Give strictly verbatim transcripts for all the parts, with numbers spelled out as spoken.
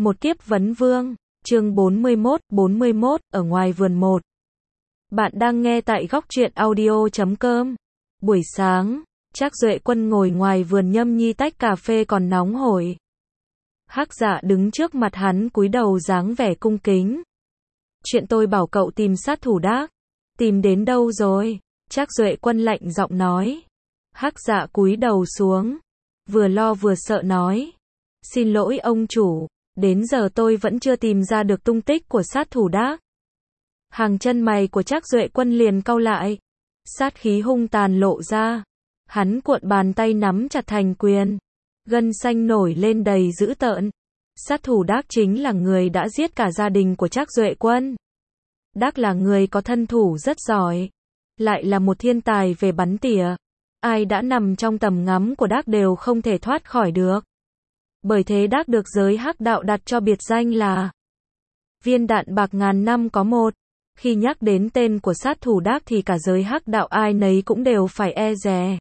Một kiếp vấn vương, chương bốn mươi mốt, bốn mươi mốt, ở ngoài vườn một. Bạn đang nghe tại góc truyện audio chấm com. Buổi sáng, Trác Duệ Quân ngồi ngoài vườn nhâm nhi tách cà phê còn nóng hổi. Hắc Dạ đứng trước mặt hắn cúi đầu dáng vẻ cung kính. Chuyện tôi bảo cậu tìm sát thủ Đác. Tìm đến đâu rồi? Trác Duệ Quân lạnh giọng nói. Hắc Dạ cúi đầu xuống, vừa lo vừa sợ nói. Xin lỗi ông chủ, đến giờ tôi vẫn chưa tìm ra được tung tích của sát thủ Đác. Hàng chân mày của Trác Duệ Quân liền cau lại. Sát khí hung tàn lộ ra. Hắn cuộn bàn tay nắm chặt thành quyền. Gân xanh nổi lên đầy dữ tợn. Sát thủ Đác chính là người đã giết cả gia đình của Trác Duệ Quân. Đác là người có thân thủ rất giỏi. Lại là một thiên tài về bắn tỉa. Ai đã nằm trong tầm ngắm của Đác đều không thể thoát khỏi được. Bởi thế Đác được giới hắc đạo đặt cho biệt danh là viên đạn bạc ngàn năm có một. Khi nhắc đến tên của sát thủ Đác thì cả giới hắc đạo ai nấy cũng đều phải e dè,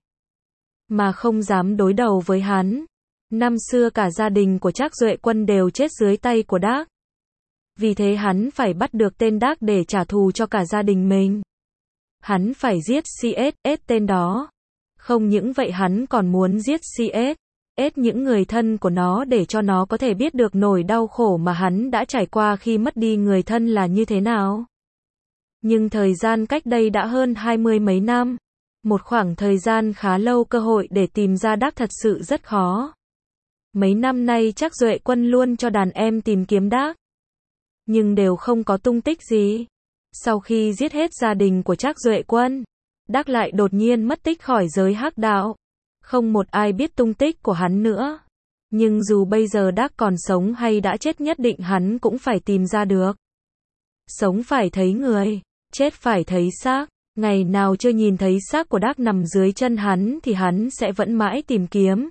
mà không dám đối đầu với hắn. Năm xưa cả gia đình của Trác Duệ Quân đều chết dưới tay của Đác. Vì thế hắn phải bắt được tên Đác để trả thù cho cả gia đình mình. Hắn phải giết xê ét ét tên đó. Không những vậy hắn còn muốn giết xê ét ét những người thân của nó để cho nó có thể biết được nỗi đau khổ mà hắn đã trải qua khi mất đi người thân là như thế nào. Nhưng thời gian cách đây đã hơn hai mươi mấy năm. Một khoảng thời gian khá lâu, cơ hội để tìm ra Đác thật sự rất khó. Mấy năm nay Trác Duệ Quân luôn cho đàn em tìm kiếm Đác, nhưng đều không có tung tích gì. Sau khi giết hết gia đình của Trác Duệ Quân, Đác lại đột nhiên mất tích khỏi giới hắc đạo. Không một ai biết tung tích của hắn nữa. Nhưng dù bây giờ Đác còn sống hay đã chết, nhất định hắn cũng phải tìm ra được. Sống phải thấy người, chết phải thấy xác. Ngày nào chưa nhìn thấy xác của Đác nằm dưới chân hắn thì hắn sẽ vẫn mãi tìm kiếm.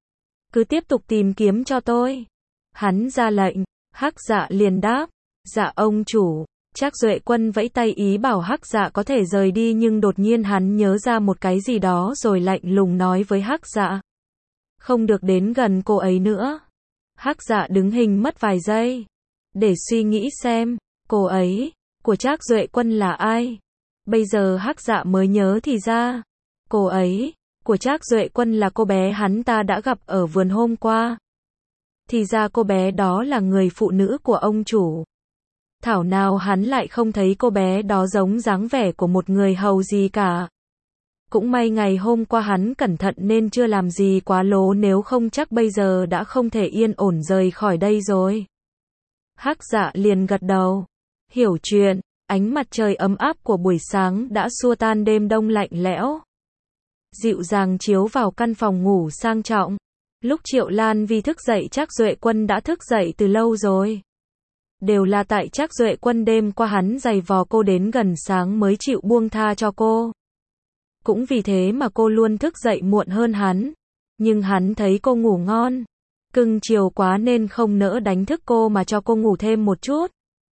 Cứ tiếp tục tìm kiếm cho tôi. Hắn ra lệnh. Hắc Dạ liền đáp. Dạ ông chủ. Trác Duệ Quân vẫy tay ý bảo Hắc Dạ có thể rời đi, nhưng đột nhiên hắn nhớ ra một cái gì đó rồi lạnh lùng nói với Hắc Dạ. Không được đến gần cô ấy nữa. Hắc Dạ đứng hình mất vài giây, để suy nghĩ xem, cô ấy, của Trác Duệ Quân là ai. Bây giờ Hắc Dạ mới nhớ thì ra, cô ấy, của Trác Duệ Quân là cô bé hắn ta đã gặp ở vườn hôm qua. Thì ra cô bé đó là người phụ nữ của ông chủ. Thảo nào hắn lại không thấy cô bé đó giống dáng vẻ của một người hầu gì cả. Cũng may ngày hôm qua hắn cẩn thận nên chưa làm gì quá lố, nếu không chắc bây giờ đã không thể yên ổn rời khỏi đây rồi. Hắc Dạ liền gật đầu. Hiểu chuyện. Ánh mặt trời ấm áp của buổi sáng đã xua tan đêm đông lạnh lẽo, dịu dàng chiếu vào căn phòng ngủ sang trọng. Lúc Triệu Lan Vi thức dậy, Trác Duệ Quân đã thức dậy từ lâu rồi. Đều là tại Trác Duệ Quân đêm qua hắn giày vò cô đến gần sáng mới chịu buông tha cho cô. Cũng vì thế mà cô luôn thức dậy muộn hơn hắn. Nhưng hắn thấy cô ngủ ngon, cưng chiều quá nên không nỡ đánh thức cô mà cho cô ngủ thêm một chút.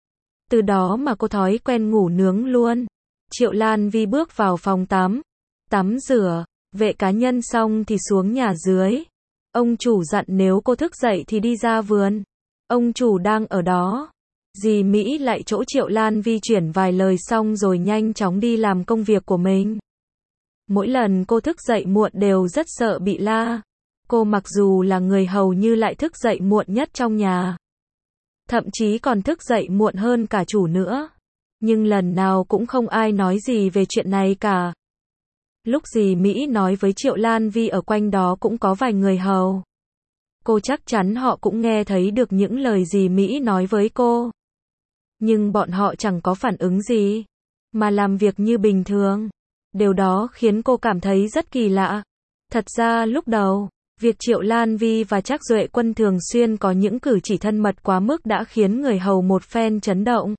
Từ đó mà cô thói quen ngủ nướng luôn. Triệu Lan Vi bước vào phòng tắm, tắm rửa, vệ cá nhân xong thì xuống nhà dưới. Ông chủ dặn nếu cô thức dậy thì đi ra vườn. Ông chủ đang ở đó. Dì Mỹ lại chỗ Triệu Lan Vi chuyển vài lời xong rồi nhanh chóng đi làm công việc của mình. Mỗi lần cô thức dậy muộn đều rất sợ bị la. Cô mặc dù là người hầu như lại thức dậy muộn nhất trong nhà. Thậm chí còn thức dậy muộn hơn cả chủ nữa. Nhưng lần nào cũng không ai nói gì về chuyện này cả. Lúc dì Mỹ nói với Triệu Lan Vi ở quanh đó cũng có vài người hầu. Cô chắc chắn họ cũng nghe thấy được những lời dì Mỹ nói với cô. Nhưng bọn họ chẳng có phản ứng gì, mà làm việc như bình thường. Điều đó khiến cô cảm thấy rất kỳ lạ. Thật ra lúc đầu, việc Triệu Lan Vi và Trác Duệ Quân thường xuyên có những cử chỉ thân mật quá mức đã khiến người hầu một phen chấn động.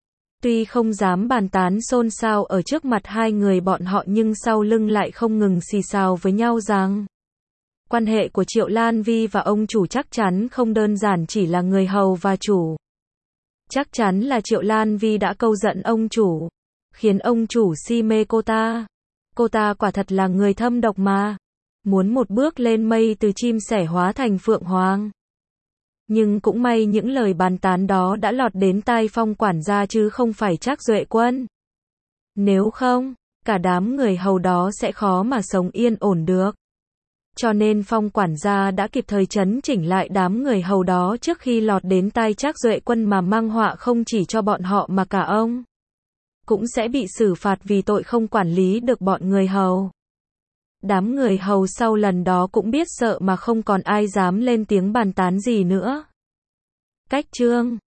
Tuy không dám bàn tán xôn xao ở trước mặt hai người bọn họ, nhưng sau lưng lại không ngừng xì xào với nhau rằng quan hệ của Triệu Lan Vi và ông chủ chắc chắn không đơn giản chỉ là người hầu và chủ. Chắc chắn là Triệu Lan Vi đã câu giận ông chủ, khiến ông chủ si mê cô ta. Cô ta quả thật là người thâm độc mà. Muốn một bước lên mây từ chim sẻ hóa thành phượng hoàng. Nhưng cũng may những lời bàn tán đó đã lọt đến tai Phong quản gia chứ không phải Trác Duệ Quân. Nếu không, cả đám người hầu đó sẽ khó mà sống yên ổn được. Cho nên Phong quản gia đã kịp thời trấn chỉnh lại đám người hầu đó trước khi lọt đến tai Trác Duệ Quân mà mang họa không chỉ cho bọn họ mà cả ông. Cũng sẽ bị xử phạt vì tội không quản lý được bọn người hầu. Đám người hầu sau lần đó cũng biết sợ mà không còn ai dám lên tiếng bàn tán gì nữa. Cách chương